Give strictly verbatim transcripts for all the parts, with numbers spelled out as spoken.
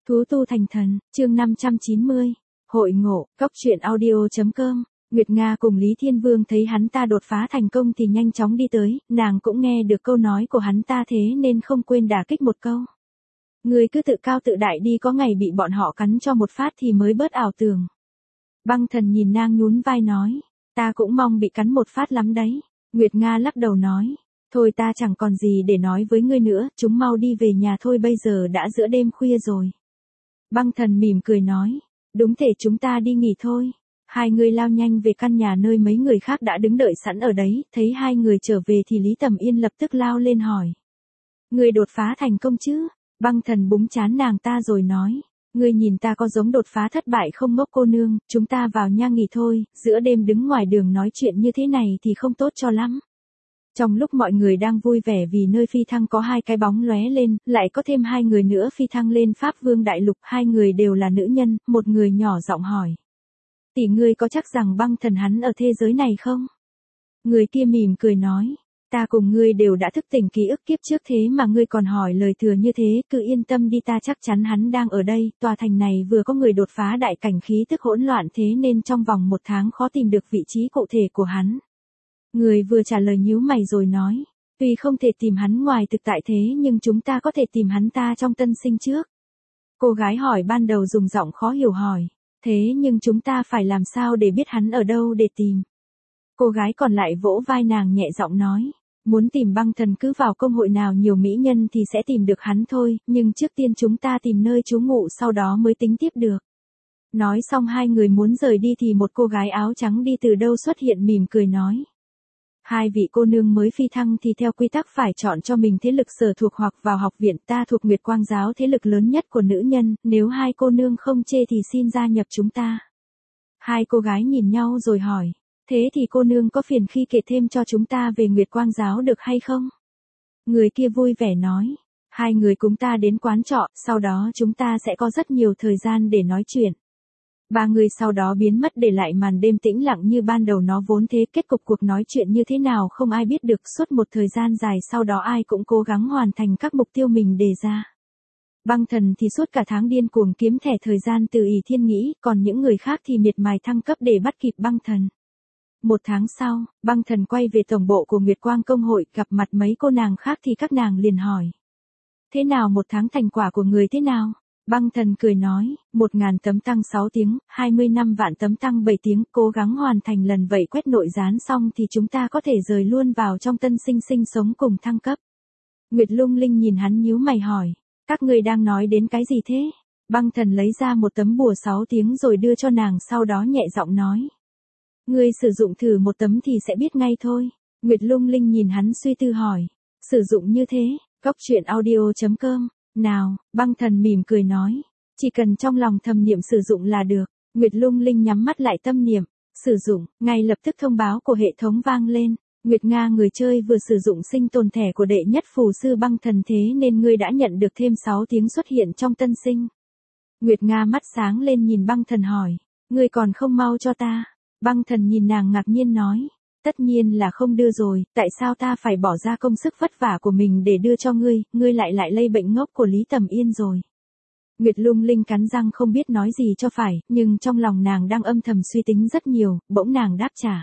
Thú tu thành thần, chương năm trăm chín mươi. Hội ngộ, cốc truyện audio.com. Nguyệt Nga cùng Lý Thiên Vương thấy hắn ta đột phá thành công thì nhanh chóng đi tới, nàng cũng nghe được câu nói của hắn ta thế nên không quên đả kích một câu. Người cứ tự cao tự đại đi, có ngày bị bọn họ cắn cho một phát thì mới bớt ảo tưởng. Băng Thần nhìn nàng nhún vai nói, ta cũng mong bị cắn một phát lắm đấy. Nguyệt Nga lắc đầu nói, thôi ta chẳng còn gì để nói với ngươi nữa, chúng mau đi về nhà thôi, bây giờ đã giữa đêm khuya rồi. Băng Thần mỉm cười nói, đúng thế, chúng ta đi nghỉ thôi. Hai người lao nhanh về căn nhà nơi mấy người khác đã đứng đợi sẵn ở đấy, thấy hai người trở về thì Lý Tầm Yên lập tức lao lên hỏi. Người đột phá thành công chứ? Băng Thần búng trán nàng ta rồi nói, ngươi nhìn ta có giống đột phá thất bại không ngốc cô nương, chúng ta vào nha nghỉ thôi, giữa đêm đứng ngoài đường nói chuyện như thế này thì không tốt cho lắm. Trong lúc mọi người đang vui vẻ vì nơi phi thăng có hai cái bóng lóe lên, lại có thêm hai người nữa phi thăng lên Pháp Vương Đại Lục, hai người đều là nữ nhân, một người nhỏ giọng hỏi. Tỷ, ngươi có chắc rằng Băng Thần hắn ở thế giới này không? Người kia mỉm cười nói, ta cùng ngươi đều đã thức tỉnh ký ức kiếp trước, thế mà ngươi còn hỏi lời thừa như thế, cứ yên tâm đi, ta chắc chắn hắn đang ở đây, tòa thành này vừa có người đột phá đại cảnh, khí tức hỗn loạn thế nên trong vòng một tháng khó tìm được vị trí cụ thể của hắn. Người vừa trả lời nhíu mày rồi nói, tuy không thể tìm hắn ngoài thực tại thế nhưng chúng ta có thể tìm hắn ta trong tân sinh trước. Cô gái hỏi ban đầu dùng giọng khó hiểu hỏi, thế nhưng chúng ta phải làm sao để biết hắn ở đâu để tìm? Cô gái còn lại vỗ vai nàng nhẹ giọng nói, muốn tìm Băng Thần cứ vào công hội nào nhiều mỹ nhân thì sẽ tìm được hắn thôi, nhưng trước tiên chúng ta tìm nơi trú ngụ sau đó mới tính tiếp được. Nói xong hai người muốn rời đi thì một cô gái áo trắng đi từ đâu xuất hiện mỉm cười nói. Hai vị cô nương mới phi thăng thì theo quy tắc phải chọn cho mình thế lực sở thuộc hoặc vào học viện, ta thuộc Nguyệt Quang giáo, thế lực lớn nhất của nữ nhân, nếu hai cô nương không chê thì xin gia nhập chúng ta. Hai cô gái nhìn nhau rồi hỏi, thế thì cô nương có phiền khi kể thêm cho chúng ta về Nguyệt Quang giáo được hay không? Người kia vui vẻ nói, hai người cùng ta đến quán trọ, sau đó chúng ta sẽ có rất nhiều thời gian để nói chuyện. Ba người sau đó biến mất để lại màn đêm tĩnh lặng như ban đầu nó vốn thế, kết cục cuộc nói chuyện như thế nào không ai biết được, suốt một thời gian dài sau đó ai cũng cố gắng hoàn thành các mục tiêu mình đề ra. Băng Thần thì suốt cả tháng điên cuồng kiếm thẻ thời gian từ ỷ thiên nghĩ, còn những người khác thì miệt mài thăng cấp để bắt kịp Băng Thần. Một tháng sau, Băng Thần quay về tổng bộ của Nguyệt Quang công hội, gặp mặt mấy cô nàng khác thì các nàng liền hỏi. Thế nào một tháng, thành quả của người thế nào? Băng Thần cười nói, một ngàn tấm tăng sáu tiếng, hai mươi năm vạn tấm tăng bảy tiếng, cố gắng hoàn thành lần vậy quét nội gián xong thì chúng ta có thể rời luôn vào trong tân sinh sinh sống cùng thăng cấp. Nguyệt Lung Linh nhìn hắn nhíu mày hỏi, các ngươi đang nói đến cái gì thế? Băng Thần lấy ra một tấm bùa sáu tiếng rồi đưa cho nàng, sau đó nhẹ giọng nói. Ngươi sử dụng thử một tấm thì sẽ biết ngay thôi. Nguyệt Lung Linh nhìn hắn suy tư hỏi, sử dụng như thế, cốc truyện audio.com. Nào, Băng Thần mỉm cười nói, chỉ cần trong lòng thầm niệm sử dụng là được. Nguyệt Lung Linh nhắm mắt lại tâm niệm, sử dụng, ngay lập tức thông báo của hệ thống vang lên. Nguyệt Nga, người chơi vừa sử dụng sinh tồn thẻ của đệ nhất phù sư Băng Thần, thế nên ngươi đã nhận được thêm sáu tiếng xuất hiện trong tân sinh. Nguyệt Nga mắt sáng lên nhìn Băng Thần hỏi, ngươi còn không mau cho ta? Băng Thần nhìn nàng ngạc nhiên nói, tất nhiên là không đưa rồi, tại sao ta phải bỏ ra công sức vất vả của mình để đưa cho ngươi, ngươi lại lại lây bệnh ngốc của Lý Tầm Yên rồi. Nguyệt Lung Linh cắn răng không biết nói gì cho phải, nhưng trong lòng nàng đang âm thầm suy tính rất nhiều, bỗng nàng đáp trả.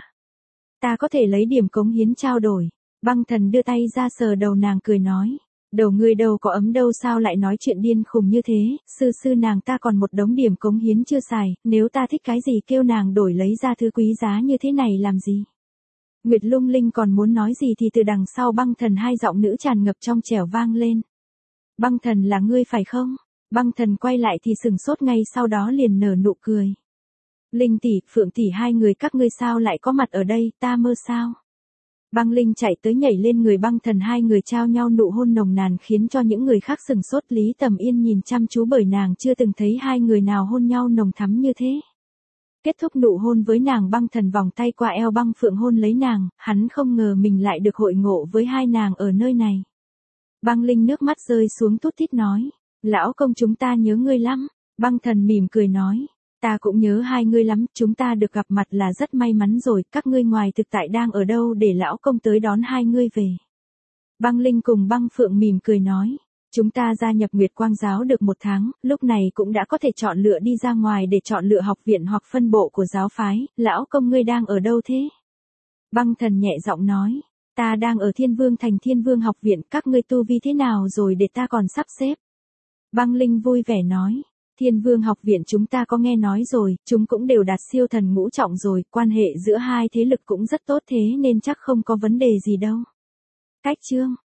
Ta có thể lấy điểm cống hiến trao đổi. Băng Thần đưa tay ra sờ đầu nàng cười nói, đầu ngươi đâu có ấm đâu, sao lại nói chuyện điên khùng như thế, sư sư nàng ta còn một đống điểm cống hiến chưa xài, nếu ta thích cái gì kêu nàng đổi lấy ra thứ quý giá như thế này làm gì. Nguyệt Lung Linh còn muốn nói gì thì từ đằng sau Băng Thần hai giọng nữ tràn ngập trong trẻo vang lên. Băng Thần, là ngươi phải không? Băng Thần quay lại thì sừng sốt, ngay sau đó liền nở nụ cười. Linh tỷ, Phượng tỷ, hai người các ngươi sao lại có mặt ở đây, ta mơ sao? Băng Linh chạy tới nhảy lên người Băng Thần, hai người trao nhau nụ hôn nồng nàn khiến cho những người khác sừng sốt. Lý Tầm Yên nhìn chăm chú bởi nàng chưa từng thấy hai người nào hôn nhau nồng thắm như thế. Kết thúc nụ hôn với nàng, Băng Thần vòng tay qua eo Băng Phượng hôn lấy nàng, hắn không ngờ mình lại được hội ngộ với hai nàng ở nơi này. Băng Linh nước mắt rơi xuống thút thít nói, lão công chúng ta nhớ ngươi lắm. Băng Thần mỉm cười nói, ta cũng nhớ hai ngươi lắm, chúng ta được gặp mặt là rất may mắn rồi, các ngươi ngoài thực tại đang ở đâu để lão công tới đón hai ngươi về. Băng Linh cùng Băng Phượng mỉm cười nói, Chúng ta gia nhập Nguyệt Quang giáo được một tháng, lúc này cũng đã có thể chọn lựa đi ra ngoài để chọn lựa học viện hoặc phân bộ của giáo phái, lão công ngươi đang ở đâu thế? Băng thần nhẹ giọng nói, ta đang ở Thiên Vương Thành Thiên Vương học viện, các ngươi tu vi thế nào rồi để ta còn sắp xếp. Băng Linh vui vẻ nói, Thiên Vương học viện chúng ta có nghe nói rồi, chúng cũng đều đạt siêu thần ngũ trọng rồi, quan hệ giữa hai thế lực cũng rất tốt thế nên chắc không có vấn đề gì đâu. Cách chương